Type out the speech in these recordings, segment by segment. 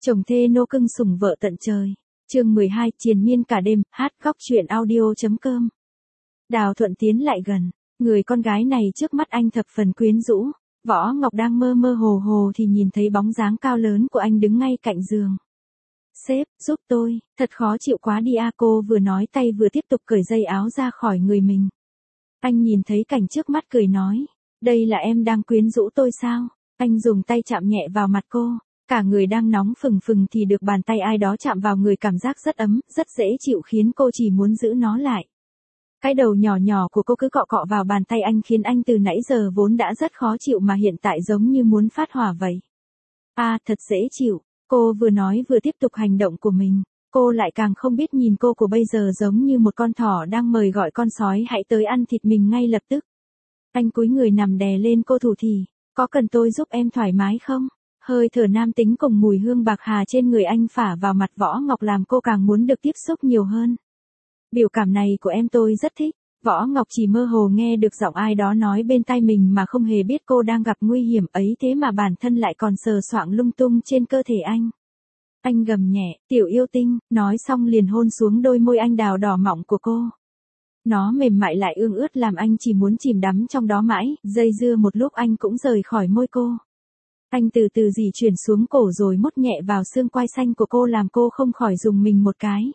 Chồng thê nô cưng sủng vợ tận trời. Chương 12, triền miên cả đêm, hát khóc chuyện audio.com. Đào Thuận tiến lại gần, người con gái này trước mắt anh thập phần quyến rũ. Võ Ngọc đang mơ mơ hồ hồ thì nhìn thấy bóng dáng cao lớn của anh đứng ngay cạnh giường. Sếp, giúp tôi, thật khó chịu quá đi a, cô vừa nói tay vừa tiếp tục cởi dây áo ra khỏi người mình. Anh nhìn thấy cảnh trước mắt cười nói, đây là em đang quyến rũ tôi sao? Anh dùng tay chạm nhẹ vào mặt cô. Cả người đang nóng phừng phừng thì được bàn tay ai đó chạm vào người, cảm giác rất ấm, rất dễ chịu khiến cô chỉ muốn giữ nó lại. Cái đầu nhỏ nhỏ của cô cứ cọ cọ vào bàn tay anh khiến anh từ nãy giờ vốn đã rất khó chịu mà hiện tại giống như muốn phát hỏa vậy. À, thật dễ chịu, cô vừa nói vừa tiếp tục hành động của mình. Cô lại càng không biết nhìn cô của bây giờ giống như một con thỏ đang mời gọi con sói hãy tới ăn thịt mình ngay lập tức. Anh cúi người nằm đè lên cô thủ thỉ, có cần tôi giúp em thoải mái không? Hơi thở nam tính cùng mùi hương bạc hà trên người anh phả vào mặt Võ Ngọc làm cô càng muốn được tiếp xúc nhiều hơn. Biểu cảm này của em tôi rất thích. Võ Ngọc chỉ mơ hồ nghe được giọng ai đó nói bên tai mình mà không hề biết cô đang gặp nguy hiểm ấy, thế mà bản thân lại còn sờ soạng lung tung trên cơ thể anh. Anh gầm nhẹ, tiểu yêu tinh, nói xong liền hôn xuống đôi môi anh đào đỏ mọng của cô. Nó mềm mại lại ương ướt làm anh chỉ muốn chìm đắm trong đó mãi, dây dưa một lúc anh cũng rời khỏi môi cô. Anh từ từ di chuyển xuống cổ rồi mút nhẹ vào xương quai xanh của cô làm cô không khỏi rùng mình một cái.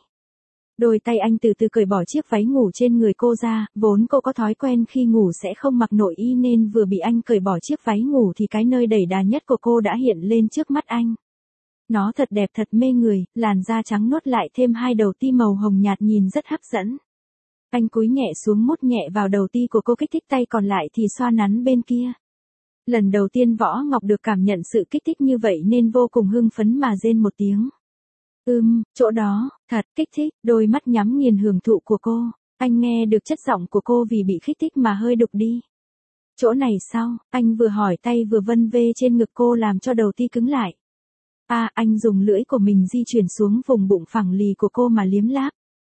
Đôi tay anh từ từ cởi bỏ chiếc váy ngủ trên người cô ra, vốn cô có thói quen khi ngủ sẽ không mặc nội y nên vừa bị anh cởi bỏ chiếc váy ngủ thì cái nơi đẩy đà nhất của cô đã hiện lên trước mắt anh. Nó thật đẹp thật mê người, làn da trắng nuốt lại thêm hai đầu ti màu hồng nhạt nhìn rất hấp dẫn. Anh cúi nhẹ xuống mút nhẹ vào đầu ti của cô, kích thích tay còn lại thì xoa nắn bên kia. Lần đầu tiên Võ Ngọc được cảm nhận sự kích thích như vậy nên vô cùng hưng phấn mà rên một tiếng. Chỗ đó, thật kích thích, đôi mắt nhắm nghiền hưởng thụ của cô. Anh nghe được chất giọng của cô vì bị kích thích mà hơi đục đi. Chỗ này sao? Anh vừa hỏi tay vừa vân vê trên ngực cô làm cho đầu ti cứng lại. Anh dùng lưỡi của mình di chuyển xuống vùng bụng phẳng lì của cô mà liếm láp.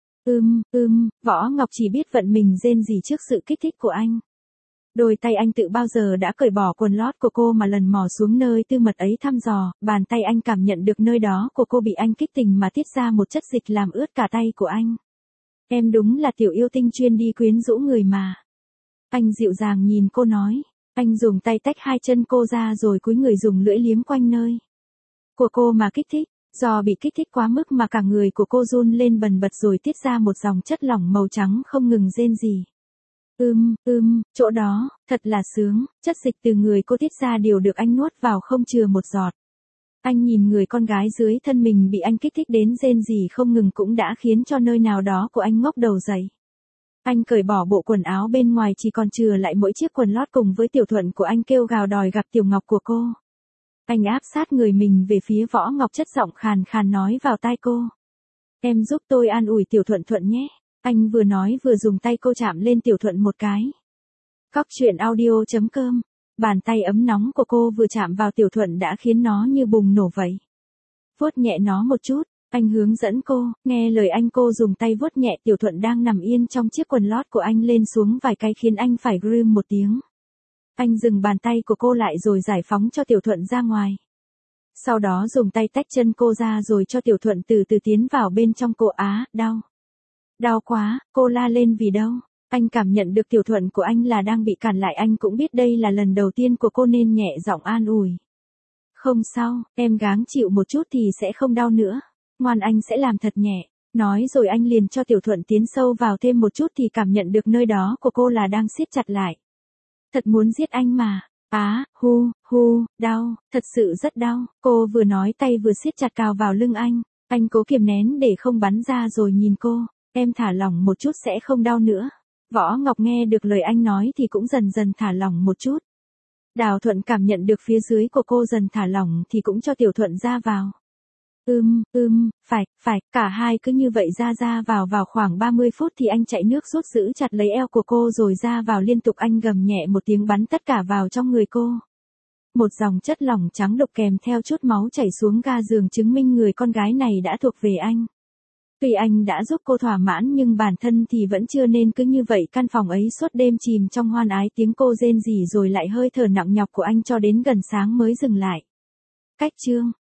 Võ Ngọc chỉ biết vận mình rên rỉ trước sự kích thích của anh. Đôi tay anh tự bao giờ đã cởi bỏ quần lót của cô mà lần mò xuống nơi tư mật ấy thăm dò, bàn tay anh cảm nhận được nơi đó của cô bị anh kích tình mà tiết ra một chất dịch làm ướt cả tay của anh. Em đúng là tiểu yêu tinh chuyên đi quyến rũ người mà. Anh dịu dàng nhìn cô nói, anh dùng tay tách hai chân cô ra rồi cúi người dùng lưỡi liếm quanh nơi của cô mà kích thích. Do bị kích thích quá mức mà cả người của cô run lên bần bật rồi tiết ra một dòng chất lỏng màu trắng không ngừng rên rỉ. Chỗ đó, thật là sướng, chất dịch từ người cô tiết ra đều được anh nuốt vào không chừa một giọt. Anh nhìn người con gái dưới thân mình bị anh kích thích đến rên rỉ không ngừng cũng đã khiến cho nơi nào đó của anh ngóc đầu dậy. Anh cởi bỏ bộ quần áo bên ngoài chỉ còn chừa lại mỗi chiếc quần lót cùng với Tiểu Thuận của anh kêu gào đòi gặp Tiểu Ngọc của cô. Anh áp sát người mình về phía Võ Ngọc, chất giọng khàn khàn nói vào tai cô. Em giúp tôi an ủi Tiểu Thuận Thuận nhé. Anh vừa nói vừa dùng tay cô chạm lên Tiểu Thuận một cái. Khóc chuyện audio.com. Bàn tay ấm nóng của cô vừa chạm vào Tiểu Thuận đã khiến nó như bùng nổ vậy. Vuốt nhẹ nó một chút, anh hướng dẫn cô, nghe lời anh cô dùng tay vuốt nhẹ Tiểu Thuận đang nằm yên trong chiếc quần lót của anh lên xuống vài cái khiến anh phải grim một tiếng. Anh dừng bàn tay của cô lại rồi giải phóng cho Tiểu Thuận ra ngoài. Sau đó dùng tay tách chân cô ra rồi cho Tiểu Thuận từ từ tiến vào bên trong cô. Đau. Đau quá, cô la lên vì đau. Anh cảm nhận được Tiểu Thuận của anh là đang bị cản lại, anh cũng biết đây là lần đầu tiên của cô nên nhẹ giọng an ủi. Không sao, em gắng chịu một chút thì sẽ không đau nữa. Ngoan, anh sẽ làm thật nhẹ. Nói rồi anh liền cho Tiểu Thuận tiến sâu vào thêm một chút thì cảm nhận được nơi đó của cô là đang siết chặt lại. Thật muốn giết anh mà. Đau, thật sự rất đau. Cô vừa nói tay vừa siết chặt cào vào lưng anh. Anh cố kiềm nén để không bắn ra rồi nhìn cô. Em thả lỏng một chút sẽ không đau nữa. Võ Ngọc nghe được lời anh nói thì cũng dần dần thả lỏng một chút. Đào Thuận cảm nhận được phía dưới của cô dần thả lỏng thì cũng cho Tiểu Thuận ra vào. Phải, cả hai cứ như vậy ra vào khoảng 30 phút thì anh chạy nước rút giữ chặt lấy eo của cô rồi ra vào liên tục, anh gầm nhẹ một tiếng bắn tất cả vào trong người cô. Một dòng chất lỏng trắng đục kèm theo chút máu chảy xuống ga giường chứng minh người con gái này đã thuộc về anh. Tuy anh đã giúp cô thỏa mãn nhưng bản thân thì vẫn chưa nên cứ như vậy căn phòng ấy suốt đêm chìm trong hoan ái, tiếng cô rên rỉ rồi lại hơi thở nặng nhọc của anh cho đến gần sáng mới dừng lại. Cách chương